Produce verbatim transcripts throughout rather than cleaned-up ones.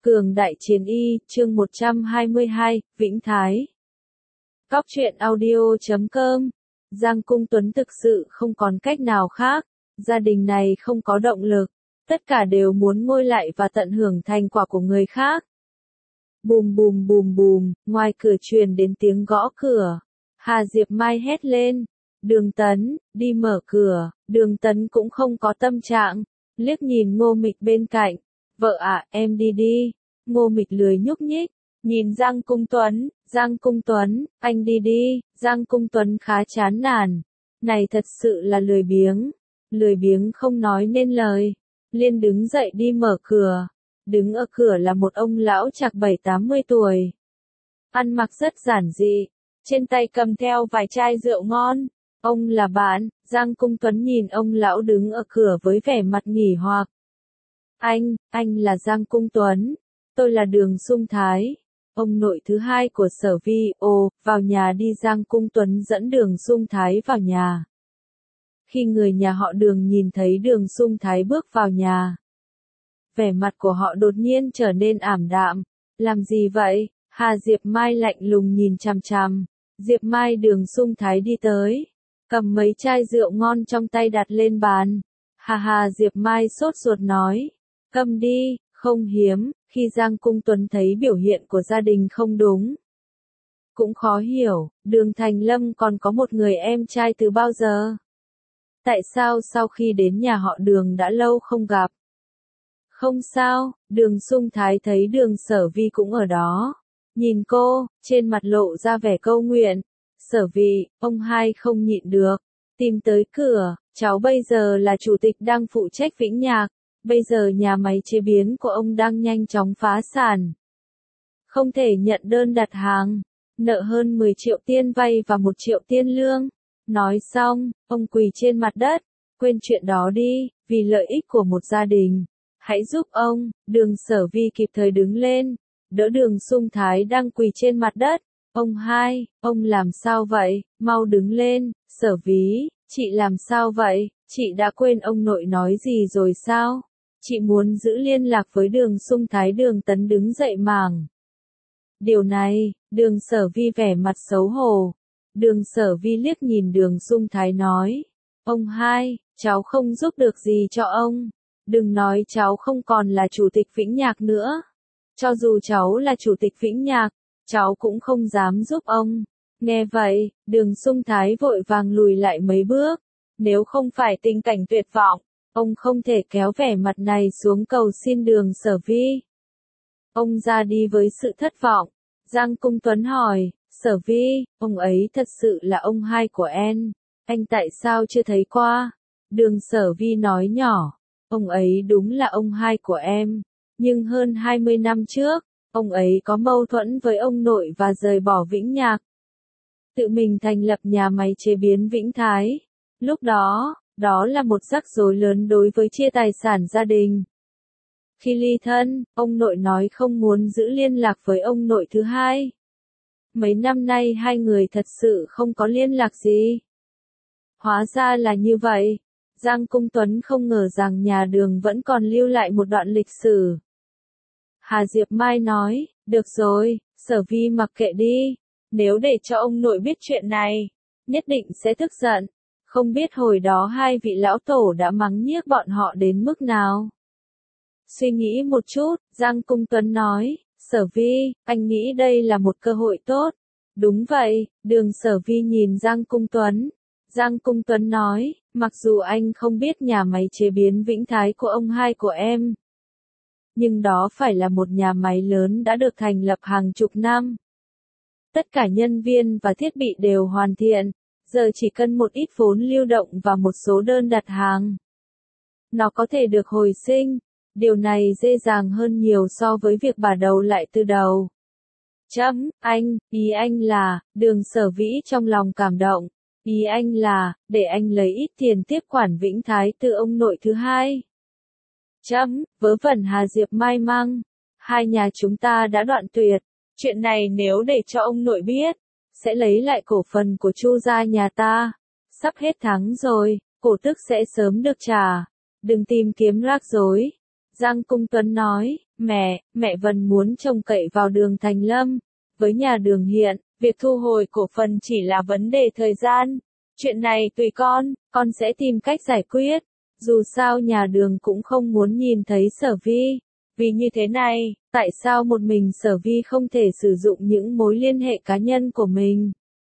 Cường đại chiến y, chương một trăm hai mươi hai, Vĩnh Thái. Cóc truyện audio chấm com. Giang Cung Tuấn thực sự không còn cách nào khác, gia đình này không có động lực, tất cả đều muốn ngôi lại và tận hưởng thành quả của người khác. Bùm bùm bùm bùm, ngoài cửa truyền đến tiếng gõ cửa. Hà Diệp Mai hét lên, Đường Tấn, đi mở cửa. Đường Tấn cũng không có tâm trạng, liếc nhìn Ngô Mịch bên cạnh. Vợ ạ, em đi đi. Ngô Mịch lười nhúc nhích, nhìn Giang Cung Tuấn, Giang Cung Tuấn, anh đi đi. Giang Cung Tuấn khá chán nản, này thật sự là lười biếng, lười biếng không nói nên lời. Liên đứng dậy đi mở cửa, đứng ở cửa là một ông lão chạc bảy tám mươi tuổi. Ăn mặc rất giản dị, trên tay cầm theo vài chai rượu ngon. Ông là bạn. Giang Cung Tuấn nhìn ông lão đứng ở cửa với vẻ mặt nghỉ hoặc. Anh, anh là Giang Cung Tuấn. Tôi là Đường Sung Thái, ông nội thứ hai của Sở Vi. Ồ, vào nhà đi. Giang Cung Tuấn dẫn Đường Sung Thái vào nhà. Khi người nhà họ Đường nhìn thấy Đường Sung Thái bước vào nhà, vẻ mặt của họ đột nhiên trở nên ảm đạm. Làm gì vậy? Hà Diệp Mai lạnh lùng nhìn chằm chằm. Diệp Mai. Đường Sung Thái đi tới, cầm mấy chai rượu ngon trong tay đặt lên bàn. Hà hà. Diệp Mai sốt ruột nói, câm đi. Không hiếm, khi Giang Cung Tuấn thấy biểu hiện của gia đình không đúng, cũng khó hiểu, Đường Thành Lâm còn có một người em trai từ bao giờ? Tại sao sau khi đến nhà họ Đường đã lâu không gặp? Không sao. Đường Sung Thái thấy Đường Sở Vi cũng ở đó, nhìn cô, trên mặt lộ ra vẻ câu nguyện. Sở Vi, ông hai không nhịn được, tìm tới cửa, cháu bây giờ là chủ tịch đang phụ trách Vĩnh Nhạc. Bây giờ nhà máy chế biến của ông đang nhanh chóng phá sản, không thể nhận đơn đặt hàng, nợ hơn mười triệu tiền vay và một triệu tiền lương. Nói xong, ông quỳ trên mặt đất, quên chuyện đó đi, vì lợi ích của một gia đình, hãy giúp ông. Đường Sở Vi kịp thời đứng lên, đỡ Đường Sung Thái đang quỳ trên mặt đất. Ông hai, ông làm sao vậy? Mau đứng lên. Sở Vi, chị làm sao vậy? Chị đã quên ông nội nói gì rồi sao? Chị muốn giữ liên lạc với Đường Sung Thái. Đường Tấn đứng dậy màng. Điều này. Đường Sở Vi vẻ mặt xấu hổ. Đường Sở Vi liếc nhìn Đường Sung Thái nói, ông hai, cháu không giúp được gì cho ông. Đừng nói cháu không còn là chủ tịch Vĩnh Nhạc nữa. Cho dù cháu là chủ tịch Vĩnh Nhạc, cháu cũng không dám giúp ông. Nghe vậy, Đường Sung Thái vội vàng lùi lại mấy bước. Nếu không phải tình cảnh tuyệt vọng, ông không thể kéo vẻ mặt này xuống cầu xin Đường Sở Vi. Ông ra đi với sự thất vọng. Giang Cung Tuấn hỏi, Sở Vi, ông ấy thật sự là ông hai của em, anh tại sao chưa thấy qua? Đường Sở Vi nói nhỏ, ông ấy đúng là ông hai của em, nhưng hơn hai mươi năm trước, ông ấy có mâu thuẫn với ông nội và rời bỏ Vĩnh Nhạc, tự mình thành lập nhà máy chế biến Vĩnh Thái. Lúc đó, đó là một rắc rối lớn đối với chia tài sản gia đình. Khi ly thân, ông nội nói không muốn giữ liên lạc với ông nội thứ hai. Mấy năm nay hai người thật sự không có liên lạc gì. Hóa ra là như vậy. Giang Cung Tuấn không ngờ rằng nhà Đường vẫn còn lưu lại một đoạn lịch sử. Hà Diệp Mai nói, được rồi, Sở Vi mặc kệ đi. Nếu để cho ông nội biết chuyện này, nhất định sẽ tức giận. Không biết hồi đó hai vị lão tổ đã mắng nhiếc bọn họ đến mức nào. Suy nghĩ một chút, Giang Cung Tuấn nói, Sở Vi, anh nghĩ đây là một cơ hội tốt. Đúng vậy. Đường Sở Vi nhìn Giang Cung Tuấn. Giang Cung Tuấn nói, mặc dù anh không biết nhà máy chế biến Vĩnh Thái của ông hai của em, nhưng đó phải là một nhà máy lớn đã được thành lập hàng chục năm. Tất cả nhân viên và thiết bị đều hoàn thiện, giờ chỉ cần một ít vốn lưu động và một số đơn đặt hàng. Nó có thể được hồi sinh. Điều này dễ dàng hơn nhiều so với việc bà đầu lại từ đầu. Chấm, anh, ý anh là, Đường Sở Vĩ trong lòng cảm động. Ý anh là, để anh lấy ít tiền tiếp quản Vĩnh Thái từ ông nội thứ hai. Chấm, vớ vẩn. Hà Diệp Mai măng. Hai nhà chúng ta đã đoạn tuyệt. Chuyện này nếu để cho ông nội biết, sẽ lấy lại cổ phần của Chu gia nhà ta. Sắp hết tháng rồi, cổ tức sẽ sớm được trả. Đừng tìm kiếm rắc rối. Giang Cung Tuấn nói, Mẹ, mẹ Vân muốn trông cậy vào Đường Thành Lâm. Với nhà Đường hiện, việc thu hồi cổ phần chỉ là vấn đề thời gian. Chuyện này tùy con, con sẽ tìm cách giải quyết. Dù sao nhà Đường cũng không muốn nhìn thấy Sở Vi. Vì như thế này, tại sao một mình Sở Vi không thể sử dụng những mối liên hệ cá nhân của mình?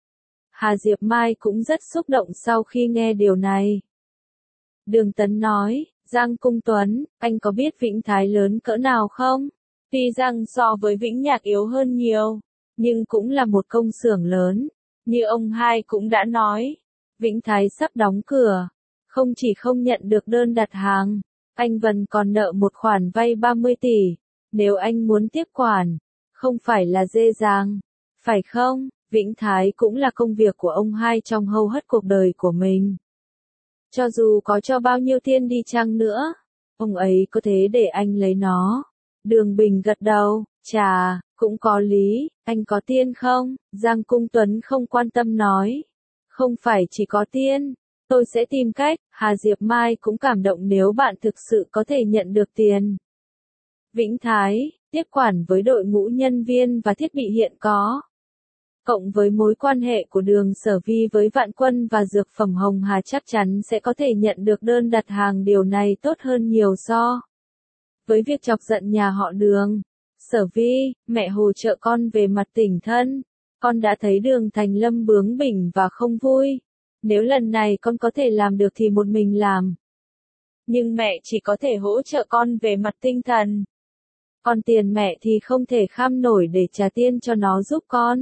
Hà Diệp Mai cũng rất xúc động sau khi nghe điều này. Đường Tấn nói, Giang Cung Tuấn, anh có biết Vĩnh Thái lớn cỡ nào không? Tuy rằng so với Vĩnh Nhạc yếu hơn nhiều, nhưng cũng là một công xưởng lớn. Như ông hai cũng đã nói, Vĩnh Thái sắp đóng cửa. Không chỉ không nhận được đơn đặt hàng, anh Vân còn nợ một khoản vay ba mươi tỷ. Nếu anh muốn tiếp quản, không phải là dễ dàng, phải không? Vĩnh Thái cũng là công việc của ông hai trong hầu hết cuộc đời của mình. Cho dù có cho bao nhiêu tiền đi chăng nữa, ông ấy có thế để anh lấy nó. Đường Bình gật đầu, chà, cũng có lý, anh có tiền không? Giang Cung Tuấn không quan tâm nói. Không phải chỉ có tiền, tôi sẽ tìm cách. Hà Diệp Mai cũng cảm động nếu bạn thực sự có thể nhận được tiền. Vĩnh Thái, tiếp quản với đội ngũ nhân viên và thiết bị hiện có. Cộng với mối quan hệ của Đường Sở Vi với Vạn Quân và dược phẩm Hồng Hà chắc chắn sẽ có thể nhận được đơn đặt hàng, điều này tốt hơn nhiều so với việc chọc giận nhà họ Đường. Sở Vi, mẹ hỗ trợ con về mặt tình thân. Con đã thấy Đường Thành Lâm bướng bỉnh và không vui. Nếu lần này con có thể làm được thì một mình làm. Nhưng mẹ chỉ có thể hỗ trợ con về mặt tinh thần. Còn tiền mẹ thì không thể kham nổi để trả tiền cho nó giúp con.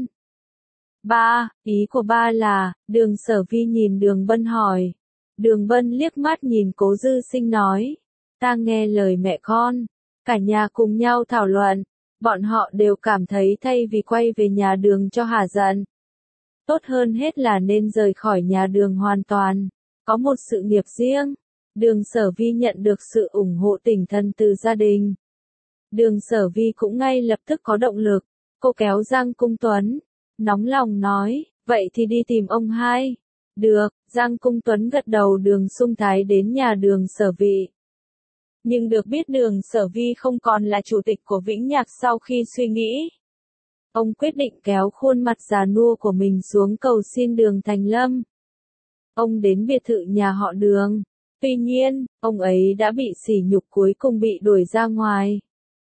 Ba, ý của ba là, Đường Sở Vi nhìn Đường Bân hỏi. Đường Bân liếc mắt nhìn Cố Dư Sinh nói, ta nghe lời mẹ con. Cả nhà cùng nhau thảo luận, bọn họ đều cảm thấy thay vì quay về nhà Đường cho hả giận, tốt hơn hết là nên rời khỏi nhà Đường hoàn toàn, có một sự nghiệp riêng. Đường Sở Vi nhận được sự ủng hộ tinh thần từ gia đình. Đường Sở Vi cũng ngay lập tức có động lực, cô kéo Giang Cung Tuấn, nóng lòng nói, vậy thì đi tìm ông hai. Được, Giang Cung Tuấn gật đầu. Đường Sung Thái đến nhà Đường Sở Vi. Nhưng được biết Đường Sở Vi không còn là chủ tịch của Vĩnh Nhạc sau khi suy nghĩ. Ông quyết định kéo khuôn mặt già nua của mình xuống cầu xin Đường Thành Lâm. Ông đến biệt thự nhà họ Đường. Tuy nhiên, ông ấy đã bị sỉ nhục, cuối cùng bị đuổi ra ngoài.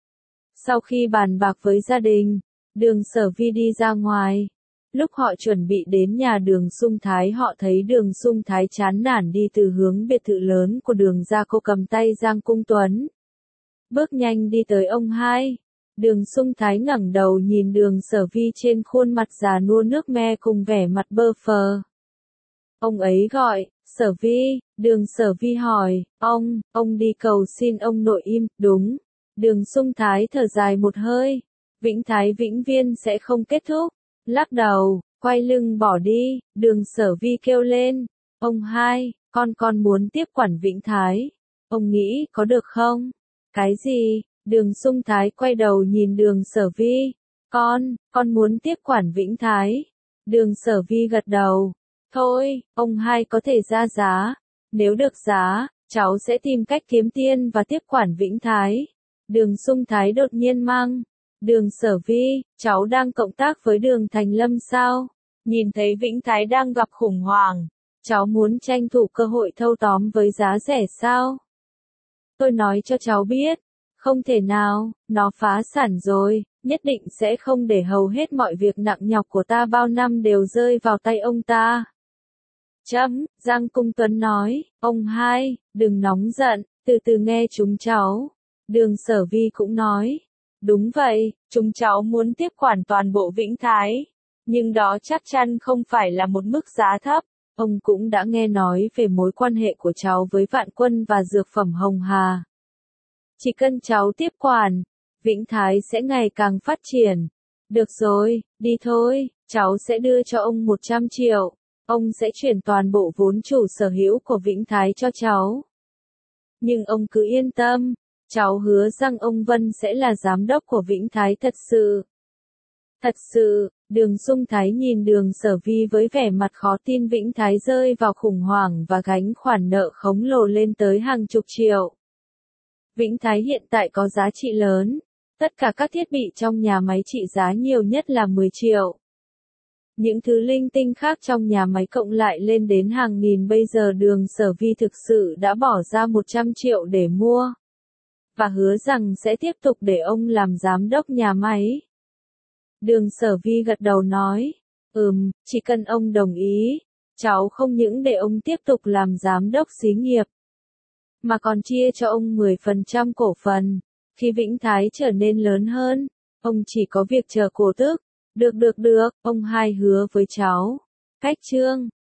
Sau khi bàn bạc với gia đình, Đường Sở Vi đi ra ngoài. Lúc họ chuẩn bị đến nhà Đường Sung Thái, họ thấy Đường Sung Thái chán nản đi từ hướng biệt thự lớn của Đường ra. Cô cầm tay Giang Cung Tuấn, bước nhanh đi tới ông hai. Đường Sung Thái ngẩng đầu nhìn Đường Sở Vi trên khuôn mặt già nua nước me cùng vẻ mặt bơ phờ. Ông ấy gọi, Sở Vi. Đường Sở Vi hỏi, ông, ông đi cầu xin ông nội im, đúng. Đường Sung Thái thở dài một hơi. Vĩnh Thái vĩnh viên sẽ không kết thúc. Lắc đầu, quay lưng bỏ đi. Đường Sở Vi kêu lên, ông hai, con con muốn tiếp quản Vĩnh Thái. Ông nghĩ có được không? Cái gì? Đường Sung Thái quay đầu nhìn Đường Sở Vi. Con, con muốn tiếp quản Vĩnh Thái. Đường Sở Vi gật đầu. Thôi, ông hai có thể ra giá. Nếu được giá, cháu sẽ tìm cách kiếm tiền và tiếp quản Vĩnh Thái. Đường Sung Thái đột nhiên mang. Đường Sở Vi, cháu đang cộng tác với Đường Thành Lâm sao? Nhìn thấy Vĩnh Thái đang gặp khủng hoảng, cháu muốn tranh thủ cơ hội thâu tóm với giá rẻ sao? Tôi nói cho cháu biết, không thể nào, nó phá sản rồi, nhất định sẽ không để hầu hết mọi việc nặng nhọc của ta bao năm đều rơi vào tay ông ta. Chấm, Giang Cung Tuấn nói, ông hai, đừng nóng giận, từ từ nghe chúng cháu. Đường Sở Vi cũng nói, đúng vậy, chúng cháu muốn tiếp quản toàn bộ Vĩnh Thái, nhưng đó chắc chắn không phải là một mức giá thấp. Ông cũng đã nghe nói về mối quan hệ của cháu với Vạn Quân và dược phẩm Hồng Hà. Chỉ cần cháu tiếp quản, Vĩnh Thái sẽ ngày càng phát triển. Được rồi, đi thôi, cháu sẽ đưa cho ông một trăm triệu. Ông sẽ chuyển toàn bộ vốn chủ sở hữu của Vĩnh Thái cho cháu. Nhưng ông cứ yên tâm, cháu hứa rằng ông Vân sẽ là giám đốc của Vĩnh Thái thật sự. Thật sự, Đường Sung Thái nhìn Đường Sở Vi với vẻ mặt khó tin. Vĩnh Thái rơi vào khủng hoảng và gánh khoản nợ khổng lồ lên tới hàng chục triệu. Vĩnh Thái hiện tại có giá trị lớn. Tất cả các thiết bị trong nhà máy trị giá nhiều nhất là mười triệu. Những thứ linh tinh khác trong nhà máy cộng lại lên đến hàng nghìn, bây giờ Đường Sở Vi thực sự đã bỏ ra một trăm triệu để mua. Và hứa rằng sẽ tiếp tục để ông làm giám đốc nhà máy. Đường Sở Vi gật đầu nói, ừm, chỉ cần ông đồng ý, cháu không những để ông tiếp tục làm giám đốc xí nghiệp, mà còn chia cho ông mười phần trăm cổ phần. Khi Vĩnh Thái trở nên lớn hơn, ông chỉ có việc chờ cổ tức. Được được được, ông hai hứa với cháu. Khách trương.